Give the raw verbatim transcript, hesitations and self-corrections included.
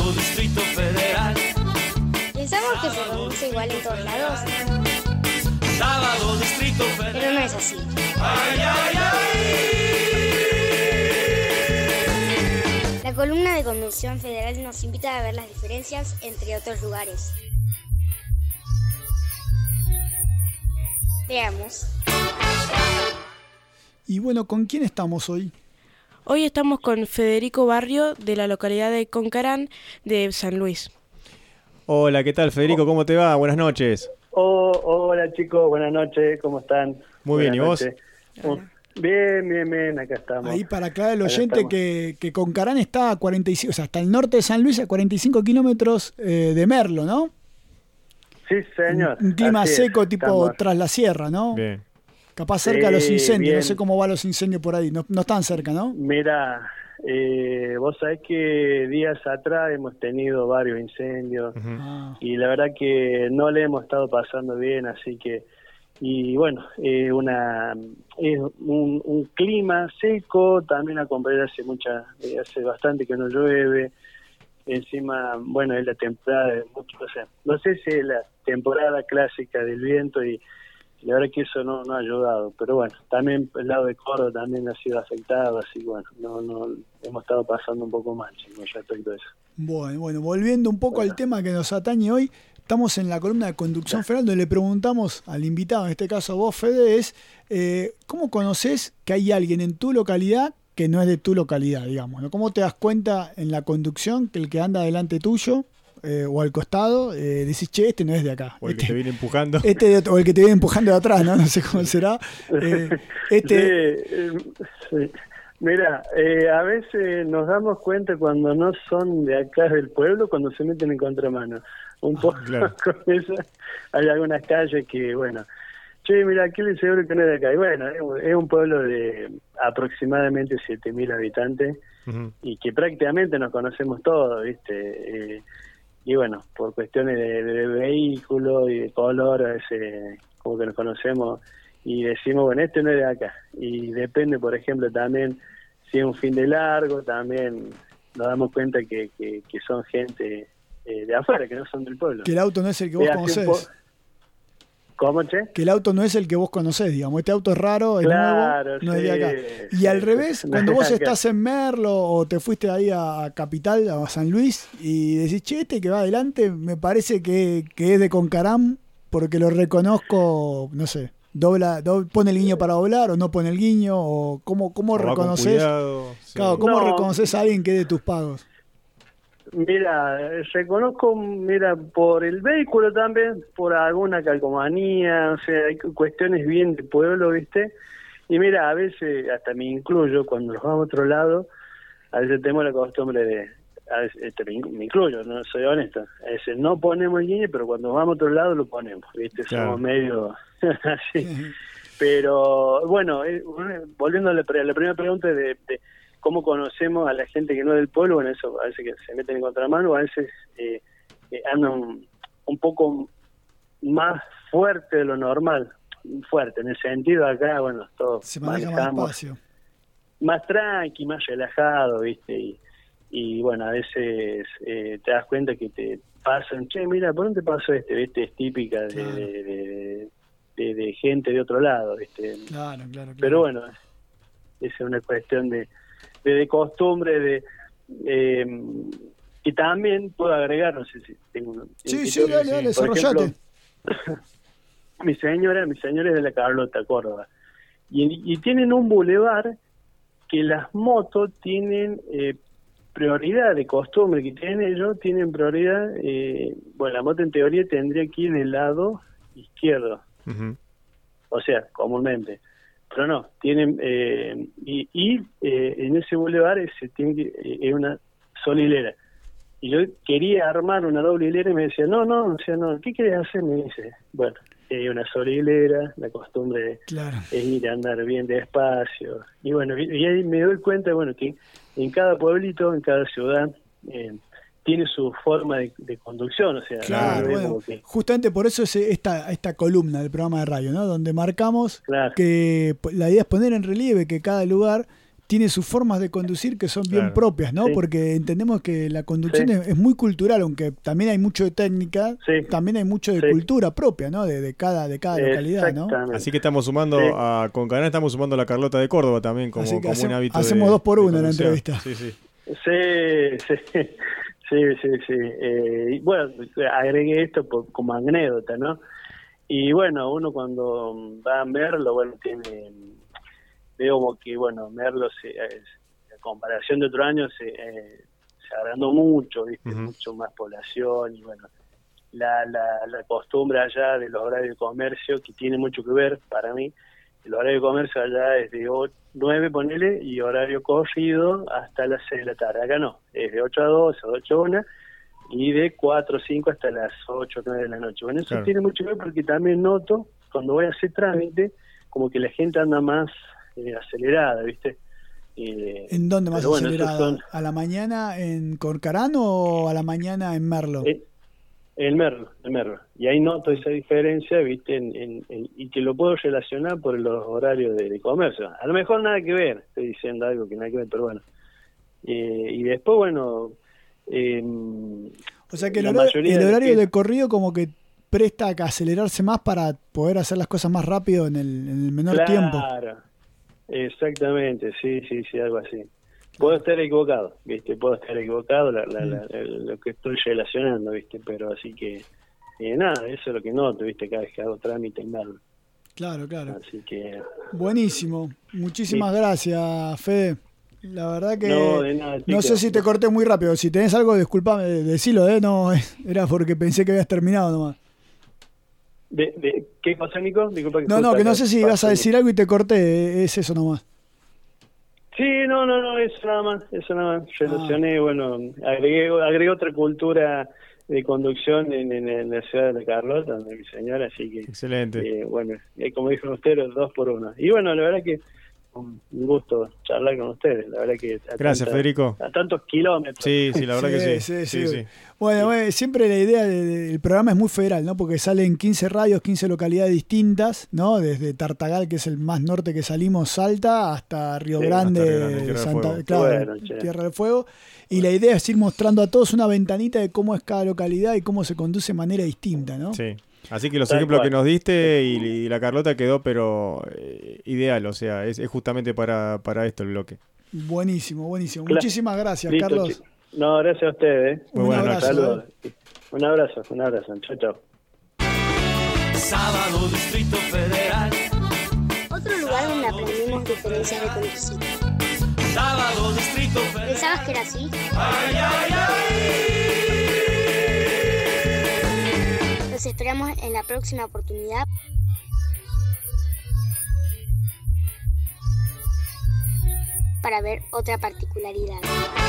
Sábado, Distrito Federal. Pensamos que se pronuncia igual en todos lados. Sábado, Distrito Federal. Pero no es así. Ay, ay, ay. La columna de Conducción Federal nos invita a ver las diferencias entre otros lugares. Veamos. Y bueno, ¿con quién estamos hoy? Hoy estamos con Federico Barrio, de la localidad de Concarán, de San Luis. Hola, ¿qué tal, Federico? ¿Cómo te va? Buenas noches. Oh, hola chicos, buenas noches, ¿cómo están? Muy bien, ¿y vos? Uh, bien, bien, bien, acá estamos. Ahí para aclarar al Acá oyente estamos. que, que Concarán está a cuarenta y cinco, o sea, hasta el norte de San Luis, a cuarenta y cinco kilómetros eh, de Merlo, ¿no? Sí, señor. Un, un clima Así es, seco tipo estamos. tras la sierra, ¿no? Bien. Capaz cerca de los Sí, incendios, bien. no sé cómo van los incendios por ahí, no, no están cerca, ¿no? Mira, eh, vos sabés que días atrás hemos tenido varios incendios Ujú. Ah, y la verdad que no le hemos estado pasando bien, así que, y bueno, eh, una es un, un clima seco, también acompañado hace mucha, eh, hace bastante que no llueve, encima, bueno, es la temporada de mucho, o sea, no sé si es la temporada clásica del viento y la verdad que eso no, no ha ayudado, pero bueno, también el lado de Córdoba también ha sido afectado, así que bueno, no, no, hemos estado pasando un poco mal con respecto a eso. bueno, bueno, volviendo un poco Bueno. al tema que nos atañe hoy, estamos en la columna de Conducción Federal, donde le preguntamos al invitado, en este caso a vos, Fede, es eh, ¿cómo conoces que hay alguien en tu localidad que no es de tu localidad, digamos, ¿no? ¿Cómo te das cuenta en la conducción que el que anda delante tuyo eh, o al costado, eh, decís, che, este no es de acá? O el que Este- te viene empujando. Este de- o el que te viene empujando de atrás, ¿no? No sé cómo será. Eh, este, Sí, eh, sí. Mira, eh, a veces nos damos cuenta cuando no son de acá del pueblo, cuando se meten en contramano. Un poco claro. con eso. Hay algunas calles que, bueno, che, mira, aquí le seguro que no es de acá. Y bueno, es un- es un pueblo de aproximadamente siete mil habitantes Ujú. y que prácticamente nos conocemos todos, ¿viste? Eh, y bueno, por cuestiones de, de vehículo y de color, a veces como que nos conocemos y decimos, bueno, este no es de acá. Y depende, por ejemplo, también si es un fin de largo, también nos damos cuenta que, que, que son gente eh, de afuera, que no son del pueblo. que el auto no es el que vos Eh, hace un conocés. po- ¿Cómo, che? Que el auto no es el que vos conocés, digamos. Este auto es raro, es Claro, nuevo, no es de sí, acá. Y sí, al sí, revés, no cuando es vos de acá. estás en Merlo o te fuiste ahí a Capital, a San Luis, y decís, che, este que va adelante me parece que, que es de Concarán porque lo reconozco, no sé, dobla, do- pone el guiño para doblar o no pone el guiño, o cómo, cómo O va con reconoces, cuidado, sí. claro, cómo No. reconoces a alguien que es de tus pagos. Mira, eh, reconozco, mira, por el vehículo también, por alguna calcomanía, o sea, hay cu- cuestiones bien de pueblo, ¿viste? Y mira, a veces, hasta me incluyo, cuando nos vamos a otro lado, a veces tenemos la costumbre de, a veces, este, me, in- me incluyo, no soy honesto, a veces no ponemos el guiño, pero cuando vamos a otro lado lo ponemos, ¿viste? Claro. Somos medio así. Pero bueno, eh, volviendo a la, pre- a la primera pregunta de, de cómo conocemos a la gente que no es del pueblo, bueno, eso a veces que se meten en contramano, a veces eh, eh, andan un poco más fuerte de lo normal, fuerte, en el sentido acá, bueno, todos Se maneja más manejamos despacio. más tranqui, más relajado, ¿viste? Y, y bueno, a veces eh, te das cuenta que te pasan, che, mira, ¿por dónde pasó este? ¿Viste? Es típica de, Claro. de, de, de- de gente de otro lado, ¿viste? Claro, claro, claro. Pero bueno, esa es una cuestión de, de, de costumbre, de eh, y también puedo agregar, no sé si tengo un Sí, un sí, poquito, dale, dale, por desarrollate. ejemplo, mi señora, mi señora es de la Carlota, Córdoba, y, y tienen un bulevar que las motos tienen eh, prioridad de costumbre, que tienen ellos, tienen prioridad, eh, bueno, la moto en teoría tendría que ir del lado izquierdo, Ujú. o sea, comúnmente, pero no, tienen, eh, y, y eh, en ese bulevar se tiene que, eh, es una sola hilera, y yo quería armar una doble hilera y me decía, no, no, o sea, no, ¿qué querés hacer? Me dice, bueno, hay una sola hilera, la costumbre de Claro. es ir a andar bien despacio. Y bueno, y, y ahí me doy cuenta, bueno, que en cada pueblito, en cada ciudad, eh, tiene su forma de, de conducción, o sea, Claro, no es bueno, como que, justamente por eso es esta, esta columna del programa de radio, ¿no? Donde marcamos Claro. que la idea es poner en relieve que cada lugar tiene sus formas de conducir que son bien Claro. propias, ¿no? Sí. Porque entendemos que la conducción Sí. es, es muy cultural, aunque también hay mucho de técnica, Sí. también hay mucho de Sí. cultura propia, ¿no? De, de cada, de cada localidad, ¿no? Exactamente. Así que estamos sumando Sí. a Concarán, estamos sumando a la Carlota de Córdoba también como, Así que como hacemos- un hábito. hacemos de- dos por de uno en la conducción. entrevista. Sí, sí. Sí, sí, sí, sí, sí. Eh, y bueno, agregué esto por- como anécdota, ¿no? Y bueno, uno cuando va a Merlo, bueno, tiene, veo como que, bueno, Merlo, se, es, en comparación de otro año, se, eh, se agrandó mucho, ¿viste? Ujú. Mucho más población y bueno, la, la, la costumbre allá de los horarios de comercio, que tiene mucho que ver para mí, el horario de comercio allá es de nueve, ponele, y horario corrido hasta las seis de la tarde. Acá no, es de ocho a dos, de ocho a una, y de cuatro o cinco hasta las ocho o nueve de la noche. Bueno, eso Claro. tiene mucho que ver porque también noto, cuando voy a hacer trámite, como que la gente anda más eh, acelerada, ¿viste? Eh, ¿En dónde más pero bueno, esos acelerada? son- ¿A la mañana en Concarán o a la mañana en Merlo? Eh, El Merlo, el Merlo. Y ahí noto esa diferencia, ¿viste? En, en- en- y que lo puedo relacionar por los horarios de, de comercio. A lo mejor nada que ver, estoy diciendo algo que nada que ver, pero bueno. Eh, y después, bueno... eh, O sea que el la horario, mayoría el de horario que- de corrido como que presta a acelerarse más para poder hacer las cosas más rápido en el, en el menor claro, tiempo. exactamente, sí, sí, sí, algo así. Puedo estar equivocado, ¿viste? Puedo estar equivocado la, la, la- el- lo que estoy relacionando, ¿viste? Pero así que, eh, nada, eso es lo que noto, ¿viste? Cada vez que hago trámite en Merlo. Claro, claro. Así que... Buenísimo. Muchísimas Sí. gracias, Fede. La verdad que No, de nada, no sé chicos. si te corté muy rápido. Si tenés algo, disculpame, decilo, ¿eh? No, era porque pensé que habías terminado nomás. ¿De, de, ¿Qué cosa, Nico? Disculpa que No, no, justo que no acá sé si ibas a pasó. decir algo y te corté. eh, Es eso nomás. Sí, no, no, no, eso nada más, eso nada más. Ah. Relacioné, bueno, agregué, agregué otra cultura de conducción en, en, en la ciudad de La Carlota, donde mi señora, así que, Excelente. eh, bueno, eh, como dijo usted, los dos por uno. Y bueno, la verdad que un gusto charlar con ustedes, la verdad que... a Gracias, tantas- Federico. A tantos kilómetros. Sí, sí, la verdad que sí. Sí, sí, Sí, sí. sí. Bueno, bueno, siempre la idea de- de- del programa es muy federal, ¿no? Porque salen quince radios, quince localidades distintas, ¿no? Desde Tartagal, que es el más norte que salimos, Salta, hasta Río Sí, Grande, hasta Río Grande, Tierra del Santa, Fuego. claro, Bueno, che. Tierra del Fuego. Y la idea es ir mostrando a todos una ventanita de cómo es cada localidad y cómo se conduce de manera distinta, ¿no? Sí. Así que los Tal ejemplos cual. que nos diste y, y la Carlota quedó, pero eh, ideal, o sea, es, es justamente para, para esto el bloque. Buenísimo, buenísimo. Claro. Muchísimas gracias, Listo, Carlos. chicos. No, gracias a ustedes. Muy Un buenas abrazo, Saludos. ¿eh? Un abrazo, un abrazo. Chao, chao. Sábado Distrito Federal, Otro lugar donde aprendimos diferencias de conducir. sábado Distrito Federal. ¿Pensabas que era así? Ay, ay, ay. Los esperamos en la próxima oportunidad. Para ver otra particularidad.